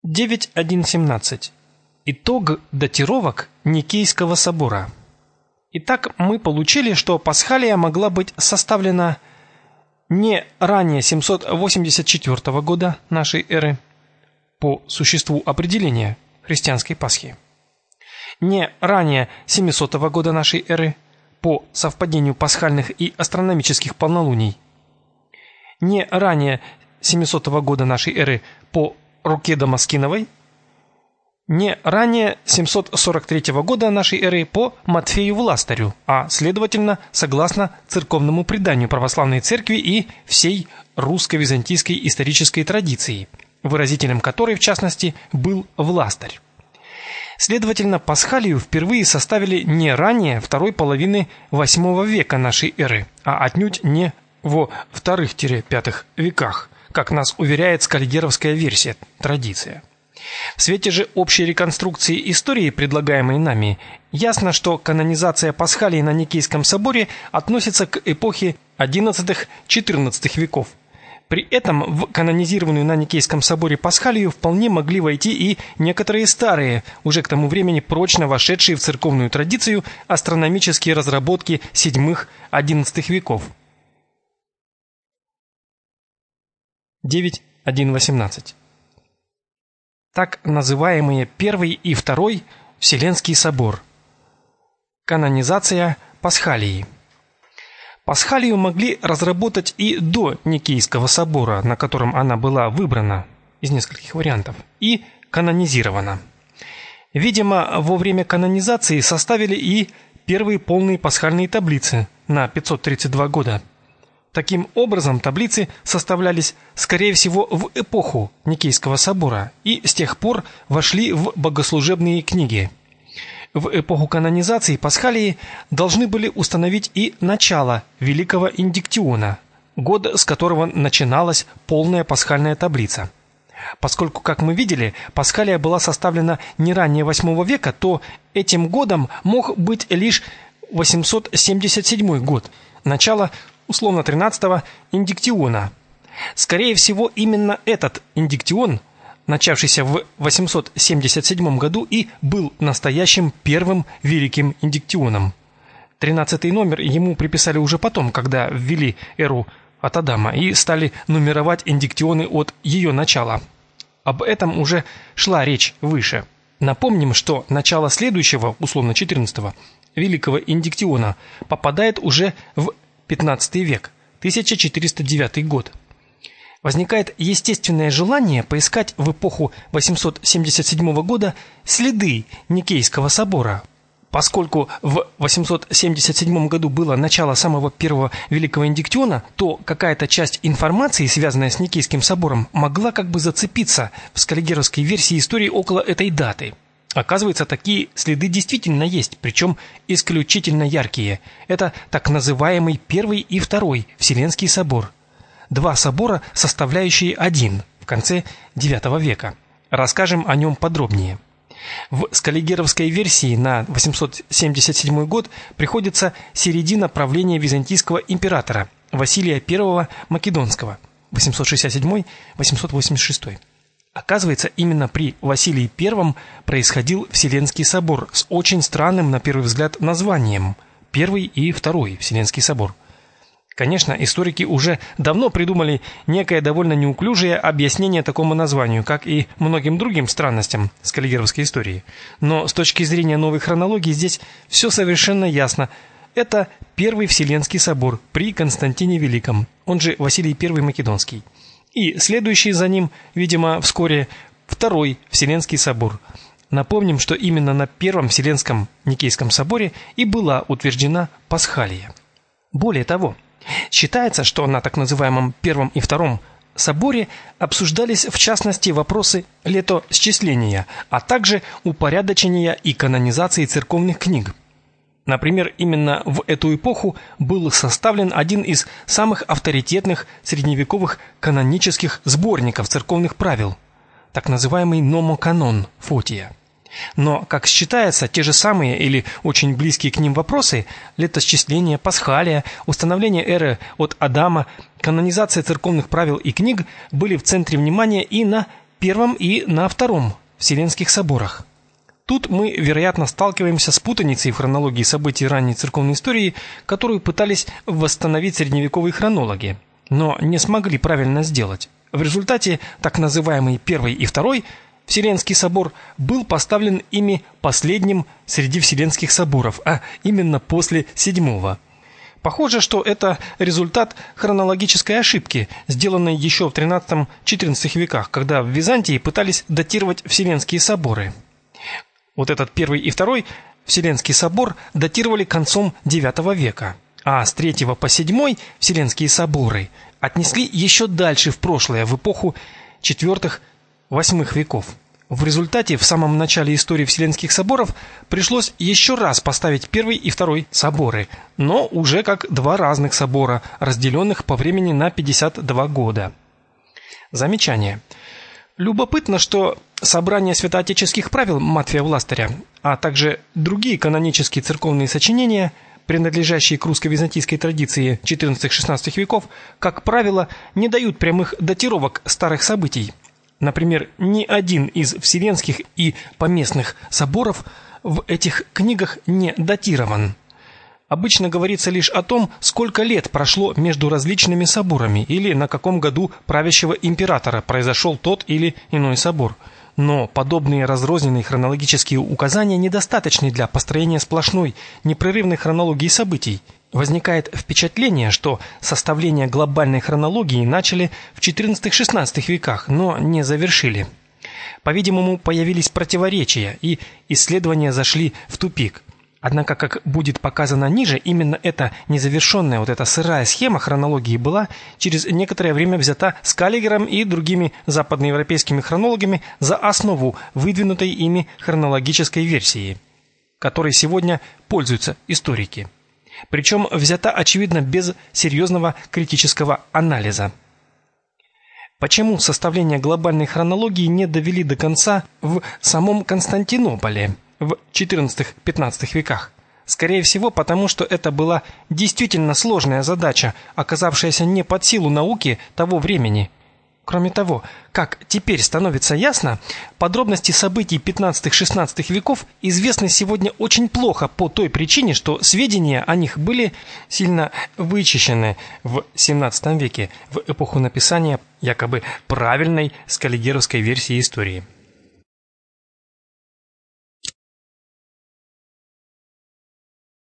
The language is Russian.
9.1.17. Итог датировок Никейского собора. Итак, мы получили, что Пасхалия могла быть составлена не ранее 784 года нашей эры по существу определения христианской Пасхи, не ранее 700 года нашей эры по совпадению пасхальных и астрономических полнолуний, не ранее 700 года нашей эры по руке Дамаскиновой, не ранее 743 года нашей эры по Матфею Властарю, а следовательно, согласно церковному преданию православной церкви и всей русско-византийской исторической традиции, выразителем которой, в частности, был Властарь. Следовательно, Пасхалию впервые составили не ранее второй половины VIII века нашей эры, а отнюдь не во II-V веках, как нас уверяет скальгеровская версия, традиция. В свете же общей реконструкции истории, предлагаемой нами, ясно, что канонизация Пасхалии на Никейском соборе относится к эпохе XI-XIV веков. При этом в канонизированную на Никейском соборе Пасхалию вполне могли войти и некоторые старые, уже к тому времени прочно вошедшие в церковную традицию, астрономические разработки VII-XI веков. 9.1.18. Так называемые Первый и Второй Вселенский собор. Канонизация Пасхалии. Пасхалию могли разработать и до Никейского собора, на котором она была выбрана из нескольких вариантов, и канонизирована. Видимо, во время канонизации составили и первые полные пасхальные таблицы на 532 года. Таким образом, таблицы составлялись, скорее всего, в эпоху Никейского собора и с тех пор вошли в богослужебные книги. В эпоху канонизации Пасхалии должны были установить и начало Великого Индиктиона, год, с которого начиналась полная пасхальная таблица. Поскольку, как мы видели, Пасхалия была составлена не ранее VIII века, то этим годом мог быть лишь 877 год, начало условно 13-го Индиктиона. Скорее всего, именно этот Индиктион, начавшийся в 877 году, и был настоящим первым Великим Индиктионом. 13-й номер ему приписали уже потом, когда ввели эру от Адама и стали нумеровать Индиктионы от ее начала. Об этом уже шла речь выше. Напомним, что начало следующего, условно 14-го, Великого Индиктиона попадает уже в 15 век, 1409 год. Возникает естественное желание поискать в эпоху 877 года следы Никейского собора. Поскольку в 877 году было начало самого первого Великого Индиктиона, то какая-то часть информации, связанная с Никейским собором, могла как бы зацепиться в скальгеровской версии истории около этой даты. Оказывается, такие следы действительно есть, причем исключительно яркие. Это так называемый Первый и Второй Вселенский собор. Два собора, составляющие один, в конце IX века. Расскажем о нем подробнее. В скальгеровской версии на 877 год приходится середина правления византийского императора Василия I Македонского, 867-886. Оказывается, именно при Василии I происходил Вселенский собор с очень странным, на первый взгляд, названием «Первый и Второй Вселенский собор». Конечно, историки уже давно придумали некое довольно неуклюжее объяснение такому названию, как и многим другим странностям скальгеровской истории. Но с точки зрения новой хронологии здесь все совершенно ясно. Это Первый Вселенский собор при Константине Великом, он же Василий I Македонский. И следующий за ним, видимо, вскоре Второй Вселенский собор. Напомним, что именно на Первом Вселенском Никейском соборе и была утверждена Пасхалия. Более того, считается, что на так называемом Первом и Втором соборе обсуждались в частности вопросы летосчисления, а также упорядочения и канонизации церковных книг. Например, именно в эту эпоху был составлен один из самых авторитетных средневековых канонических сборников церковных правил, так называемый Номоканон Фотия. Но, как считается, те же самые или очень близкие к ним вопросы – летосчисление, Пасхалия, установление эры от Адама, канонизация церковных правил и книг – были в центре внимания и на Первом и на Втором Вселенских соборах. Тут мы, вероятно, сталкиваемся с путаницей в хронологии событий ранней церковной истории, которую пытались восстановить средневековые хронологи, но не смогли правильно сделать. В результате так называемый Первый и Второй Вселенский собор был поставлен ими последним среди Вселенских соборов, а именно после Седьмого. Похоже, что это результат хронологической ошибки, сделанной еще в XIII-XIV веках, когда в Византии пытались датировать Вселенские соборы. Вот этот Первый и Второй Вселенский собор датировали концом IX века, а с III по VII Вселенские соборы отнесли еще дальше в прошлое, в эпоху IV-VIII веков. В результате в самом начале истории Вселенских соборов пришлось еще раз поставить Первый и Второй соборы, но уже как два разных собора, разделенных по времени на 52 года. Замечание. Любопытно, что собрание святоотеческих правил Матфея Властаря, а также другие канонические церковные сочинения, принадлежащие к русско-византийской традиции XIV-XVI веков, как правило, не дают прямых датировок старых событий. Например, ни один из вселенских и поместных соборов в этих книгах не датирован. Обычно говорится лишь о том, сколько лет прошло между различными соборами или на каком году правящего императора произошел тот или иной собор. Но подобные разрозненные хронологические указания недостаточны для построения сплошной, непрерывной хронологии событий. Возникает впечатление, что составление глобальной хронологии начали в XIV-XVI веках, но не завершили. По-видимому, появились противоречия, и исследования зашли в тупик. Однако, как будет показано ниже, именно эта незавершенная, эта сырая схема хронологии была через некоторое время взята Скаллигером и другими западноевропейскими хронологами за основу выдвинутой ими хронологической версии, которой сегодня пользуются историки. Причем взята, очевидно, без серьезного критического анализа. Почему составление глобальной хронологии не довели до конца в самом Константинополе в XIV-XV веках? Скорее всего, потому что это была действительно сложная задача, оказавшаяся не под силу науки того времени. Кроме того, как теперь становится ясно, подробности событий XV-XVI веков известны сегодня очень плохо по той причине, что сведения о них были сильно вычищены в XVII веке, в эпоху написания якобы правильной скаллигеровской версии истории.